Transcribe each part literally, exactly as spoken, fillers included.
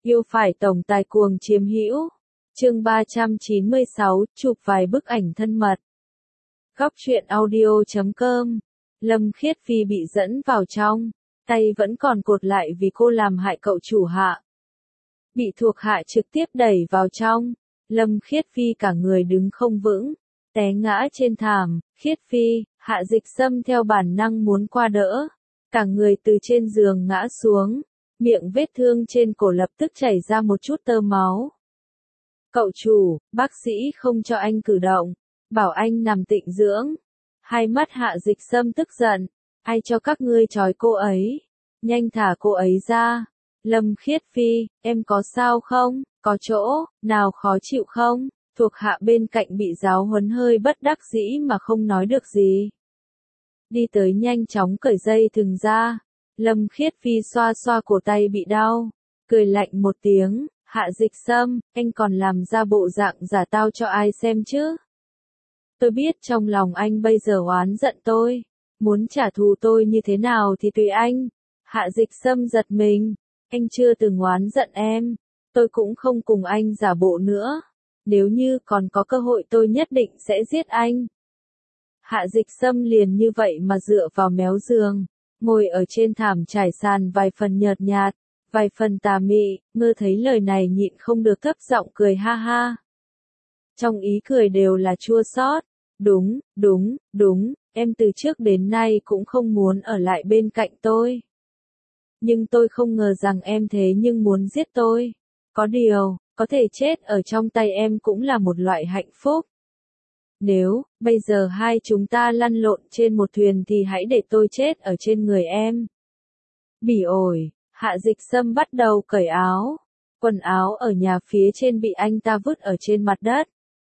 Yêu phải tổng tài cuồng chiếm hữu. Chương ba trăm chín mươi sáu, chụp vài bức ảnh thân mật. Góc truyện audio chấm com. Lâm Khiết Phi bị dẫn vào trong, tay vẫn còn cột lại vì cô làm hại cậu chủ hạ. Bị thuộc hạ trực tiếp đẩy vào trong, Lâm Khiết Phi cả người đứng không vững, té ngã trên thảm. Khiết Phi, Hạ Dịch Sâm theo bản năng muốn qua đỡ, cả người từ trên giường ngã xuống, miệng vết thương trên cổ lập tức chảy ra một chút tơ máu. Cậu chủ, bác sĩ không cho anh cử động, bảo anh nằm tịnh dưỡng. Hai mắt Hạ Dịch Sâm tức giận, ai cho các ngươi trói cô ấy, nhanh thả cô ấy ra. Lâm Khiết Phi, em có sao không, có chỗ nào khó chịu không? Thuộc hạ bên cạnh bị giáo huấn hơi bất đắc dĩ mà không nói được gì. Đi tới nhanh chóng cởi dây thừng ra. Lâm Khiết Phi xoa xoa cổ tay bị đau, cười lạnh một tiếng. Hạ Dịch Sâm, anh còn làm ra bộ dạng giả tao cho ai xem chứ? Tôi biết trong lòng anh bây giờ oán giận tôi, muốn trả thù tôi như thế nào thì tùy anh. Hạ Dịch Sâm giật mình, anh chưa từng oán giận em, tôi cũng không cùng anh giả bộ nữa. Nếu như còn có cơ hội tôi nhất định sẽ giết anh. Hạ Dịch Sâm liền như vậy mà dựa vào méo giường, ngồi ở trên thảm trải sàn vài phần nhợt nhạt, vài phần tà mị. Ngơ thấy lời này nhịn không được thấp giọng cười ha ha. Trong ý cười đều là chua xót. Đúng, đúng, đúng, em từ trước đến nay cũng không muốn ở lại bên cạnh tôi. Nhưng tôi không ngờ rằng em thế nhưng muốn giết tôi. Có điều, có thể chết ở trong tay em cũng là một loại hạnh phúc. Nếu, bây giờ hai chúng ta lăn lộn trên một thuyền thì hãy để tôi chết ở trên người em. Bỉ ổi, Hạ Dịch Sâm bắt đầu cởi áo. Quần áo ở nhà phía trên bị anh ta vứt ở trên mặt đất.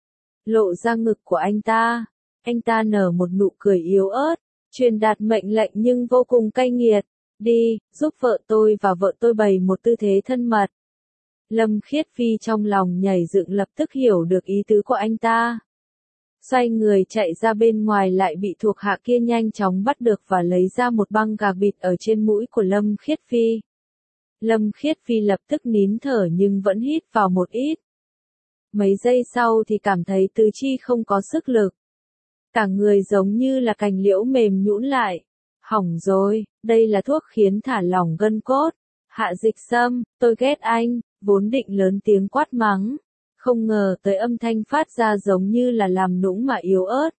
Lộ ra ngực của anh ta. Anh ta nở một nụ cười yếu ớt, truyền đạt mệnh lệnh nhưng vô cùng cay nghiệt. Đi, giúp vợ tôi và vợ tôi bày một tư thế thân mật. Lâm Khiết Phi trong lòng nhảy dựng lập tức hiểu được ý tứ của anh ta. Xoay người chạy ra bên ngoài lại bị thuộc hạ kia nhanh chóng bắt được và lấy ra một băng gạc bịt ở trên mũi của Lâm Khiết Phi. Lâm Khiết Phi lập tức nín thở nhưng vẫn hít vào một ít. Mấy giây sau thì cảm thấy tứ chi không có sức lực. Cả người giống như là cành liễu mềm nhũn lại. Hỏng rồi, đây là thuốc khiến thả lỏng gân cốt. Hạ Dịch Sâm, tôi ghét anh, vốn định lớn tiếng quát mắng. Không ngờ tới âm thanh phát ra giống như là làm nũng mà yếu ớt.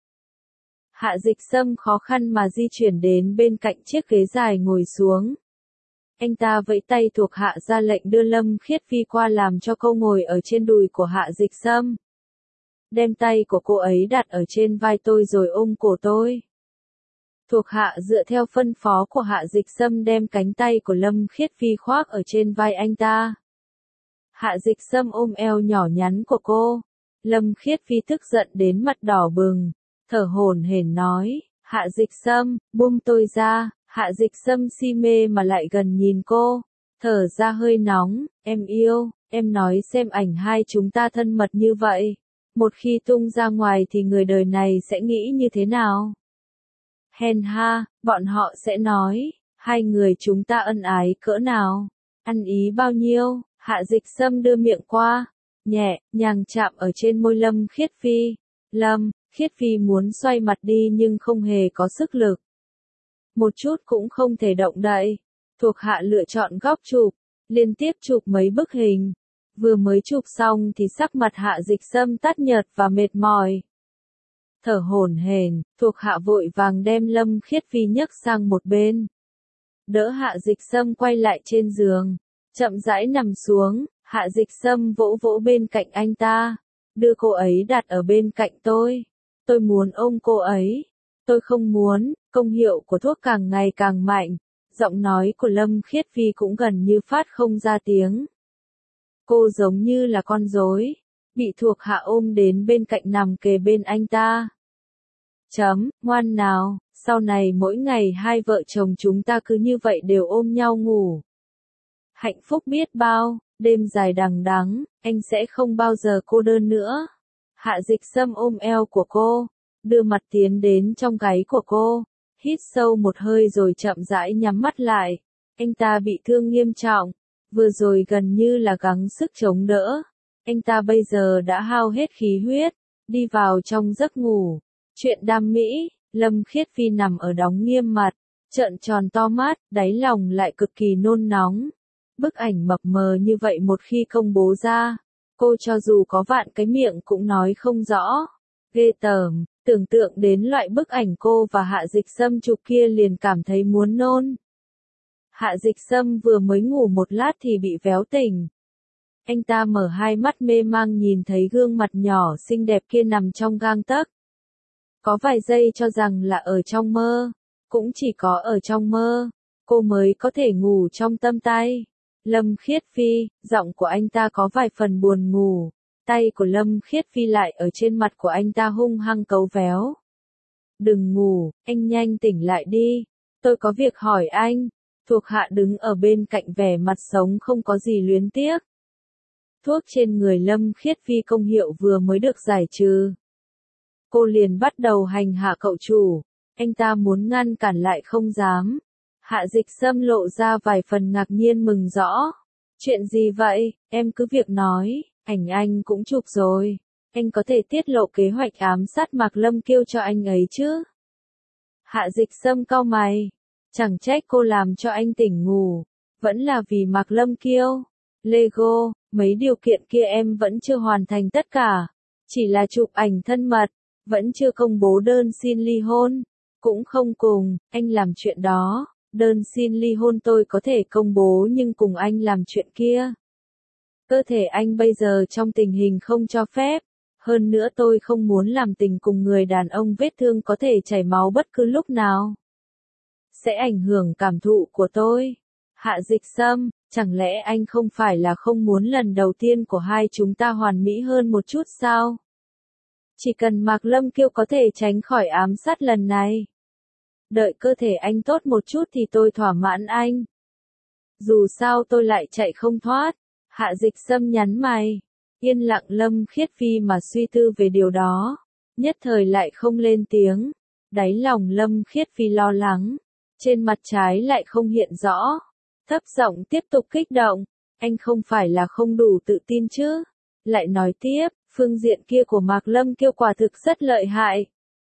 Hạ Dịch Sâm khó khăn mà di chuyển đến bên cạnh chiếc ghế dài ngồi xuống. Anh ta vẫy tay thuộc hạ ra lệnh đưa Lâm Khiết Phi qua làm cho cô ngồi ở trên đùi của Hạ Dịch Sâm. Đem tay của cô ấy đặt ở trên vai tôi rồi ôm cổ tôi. Thuộc hạ dựa theo phân phó của Hạ Dịch Sâm đem cánh tay của Lâm Khiết Phi khoác ở trên vai anh ta. Hạ Dịch Sâm ôm eo nhỏ nhắn của cô. Lâm Khiết Phi tức giận đến mặt đỏ bừng, thở hổn hển nói, Hạ Dịch Sâm, buông tôi ra. Hạ Dịch Sâm si mê mà lại gần nhìn cô, thở ra hơi nóng, em yêu, em nói xem ảnh hai chúng ta thân mật như vậy, một khi tung ra ngoài thì người đời này sẽ nghĩ như thế nào? Hèn ha, bọn họ sẽ nói, hai người chúng ta ân ái cỡ nào, ăn ý bao nhiêu. Hạ Dịch Sâm đưa miệng qua, nhẹ, nhàng chạm ở trên môi Lâm Khiết Phi. Lâm Khiết Phi muốn xoay mặt đi nhưng không hề có sức lực. Một chút cũng không thể động đậy. Thuộc hạ lựa chọn góc chụp, liên tiếp chụp mấy bức hình. Vừa mới chụp xong thì sắc mặt Hạ Dịch Sâm tắt nhợt và mệt mỏi. Thở hổn hển, thuộc hạ vội vàng đem Lâm Khiết Phi nhấc sang một bên. Đỡ Hạ Dịch Sâm quay lại trên giường, chậm rãi nằm xuống. Hạ Dịch Sâm vỗ vỗ bên cạnh anh ta, đưa cô ấy đặt ở bên cạnh tôi. Tôi muốn ôm cô ấy. Tôi không muốn. Công hiệu của thuốc càng ngày càng mạnh. Giọng nói của Lâm Khiết Phi cũng gần như phát không ra tiếng. Cô giống như là con rối, bị thuộc hạ ôm đến bên cạnh nằm kề bên anh ta. Chấm, ngoan nào, sau này mỗi ngày hai vợ chồng chúng ta cứ như vậy đều ôm nhau ngủ. Hạnh phúc biết bao, đêm dài đằng đẵng, anh sẽ không bao giờ cô đơn nữa. Hạ Dịch Sâm ôm eo của cô, đưa mặt tiến đến trong gáy của cô. Hít sâu một hơi rồi chậm rãi nhắm mắt lại. Anh ta bị thương nghiêm trọng, Vừa rồi gần như là gắng sức chống đỡ. Anh ta bây giờ đã hao hết khí huyết, đi vào trong giấc ngủ. Chuyện đam mỹ, Lâm Khiết Phi nằm ở đóng nghiêm mặt, trợn tròn to mắt, đáy lòng lại cực kỳ nôn nóng. Bức ảnh mập mờ như vậy một khi công bố ra, cô cho dù có vạn cái miệng cũng nói không rõ. Ghê tởm, tưởng tượng đến loại bức ảnh cô và Hạ Dịch Sâm chụp kia liền cảm thấy muốn nôn. Hạ Dịch Sâm vừa mới ngủ một lát thì bị véo tỉnh. Anh ta mở hai mắt mê mang nhìn thấy gương mặt nhỏ xinh đẹp kia nằm trong gang tấc. Có vài giây cho rằng là ở trong mơ, cũng chỉ có ở trong mơ, cô mới có thể ngủ trong tâm tay. Lâm Khiết Phi, giọng của anh ta có vài phần buồn ngủ, tay của Lâm Khiết Phi lại ở trên mặt của anh ta hung hăng cấu véo. Đừng ngủ, anh nhanh tỉnh lại đi, tôi có việc hỏi anh. Thuộc hạ đứng ở bên cạnh vẻ mặt sống không có gì luyến tiếc. Thuốc trên người Lâm Khiết Phi công hiệu vừa mới được giải trừ. Cô liền bắt đầu hành hạ cậu chủ, anh ta muốn ngăn cản lại không dám. Hạ Dịch Sâm lộ ra vài phần ngạc nhiên mừng rõ. Chuyện gì vậy, em cứ việc nói, ảnh anh cũng chụp rồi. Anh có thể tiết lộ kế hoạch ám sát Mạc Lâm Kiêu cho anh ấy chứ? Hạ Dịch Sâm cau mày. Chẳng trách cô làm cho anh tỉnh ngủ, vẫn là vì Mạc Lâm Kiêu. Lego, mấy điều kiện kia em vẫn chưa hoàn thành tất cả, chỉ là chụp ảnh thân mật, vẫn chưa công bố đơn xin ly hôn, cũng không cùng anh làm chuyện đó. Đơn xin ly hôn tôi có thể công bố nhưng cùng anh làm chuyện kia. Cơ thể anh bây giờ trong tình hình không cho phép, hơn nữa tôi không muốn làm tình cùng người đàn ông vết thương có thể chảy máu bất cứ lúc nào. Sẽ ảnh hưởng cảm thụ của tôi. Hạ Dịch Sâm, chẳng lẽ anh không phải là không muốn lần đầu tiên của hai chúng ta hoàn mỹ hơn một chút sao? Chỉ cần Mạc Lâm Kiêu có thể tránh khỏi ám sát lần này. Đợi cơ thể anh tốt một chút thì tôi thỏa mãn anh. Dù sao tôi lại chạy không thoát. Hạ Dịch Sâm nhắn mày. Yên lặng Lâm Khiết Phi mà suy tư về điều đó. Nhất thời lại không lên tiếng. Đáy lòng Lâm Khiết Phi lo lắng. Trên mặt trái lại không hiện rõ. Thấp giọng tiếp tục kích động. Anh không phải là không đủ tự tin chứ. Lại nói tiếp, phương diện kia của Mạc Lâm Kiêu quả thực rất lợi hại.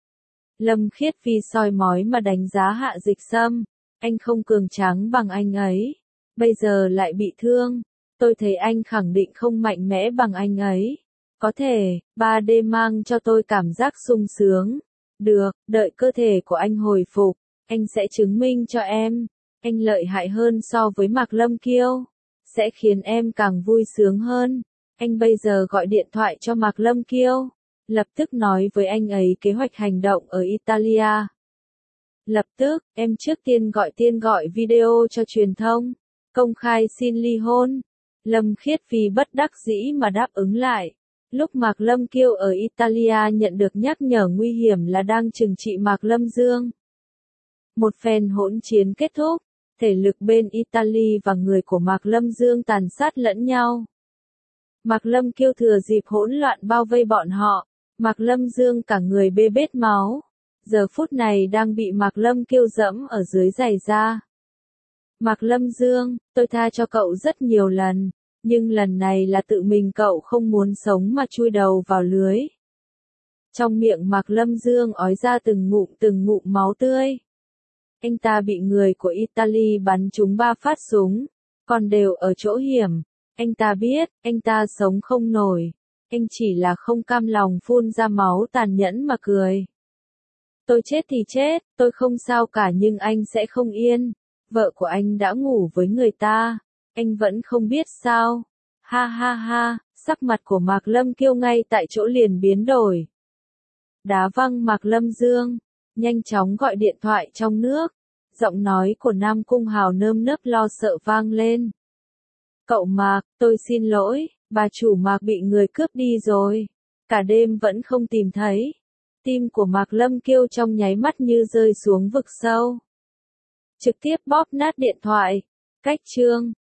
Lâm Khiết Phi soi mói mà đánh giá Hạ Dịch Sâm. Anh không cường tráng bằng anh ấy. Bây giờ lại bị thương. Tôi thấy anh khẳng định không mạnh mẽ bằng anh ấy. Có thể, ba D mang cho tôi cảm giác sung sướng. Được, đợi cơ thể của anh hồi phục. Anh sẽ chứng minh cho em. Anh lợi hại hơn so với Mạc Lâm Kiêu. Sẽ khiến em càng vui sướng hơn. Anh bây giờ gọi điện thoại cho Mạc Lâm Kiêu. Lập tức nói với anh ấy kế hoạch hành động ở Italia. Lập tức, em trước tiên gọi tiên gọi video cho truyền thông. Công khai xin ly hôn. Lâm Khiết Phi bất đắc dĩ mà đáp ứng lại. Lúc Mạc Lâm Kiêu ở Italia nhận được nhắc nhở nguy hiểm là đang trừng trị Mạc Lâm Dương. Một phen hỗn chiến kết thúc. Thể lực bên Italy và người của Mạc Lâm Dương tàn sát lẫn nhau. Mạc Lâm Kiêu thừa dịp hỗn loạn bao vây bọn họ. Mạc Lâm Dương cả người bê bết máu. Giờ phút này đang bị Mạc Lâm Kiêu dẫm ở dưới giày da. Mạc Lâm Dương, tôi tha cho cậu rất nhiều lần. Nhưng lần này là tự mình cậu không muốn sống mà chui đầu vào lưới. Trong miệng Mạc Lâm Dương ói ra từng ngụm từng ngụm máu tươi. Anh ta bị người của Italy bắn trúng ba phát súng. Còn đều ở chỗ hiểm. Anh ta biết, anh ta sống không nổi. Anh chỉ là không cam lòng phun ra máu tàn nhẫn mà cười. Tôi chết thì chết, tôi không sao cả nhưng anh sẽ không yên. Vợ của anh đã ngủ với người ta. Anh vẫn không biết sao. Ha ha ha, sắc mặt của Mạc Lâm Kiêu ngay tại chỗ liền biến đổi. Đá văng Mạc Lâm Dương. Nhanh chóng gọi điện thoại trong nước. Giọng nói của Nam Cung Hào nơm nớp lo sợ vang lên. Cậu Mạc, tôi xin lỗi, bà chủ Mạc bị người cướp đi rồi. Cả đêm vẫn không tìm thấy. Tim của Mạc Lâm Kiêu trong nháy mắt như rơi xuống vực sâu. Trực tiếp bóp nát điện thoại. Cách chương.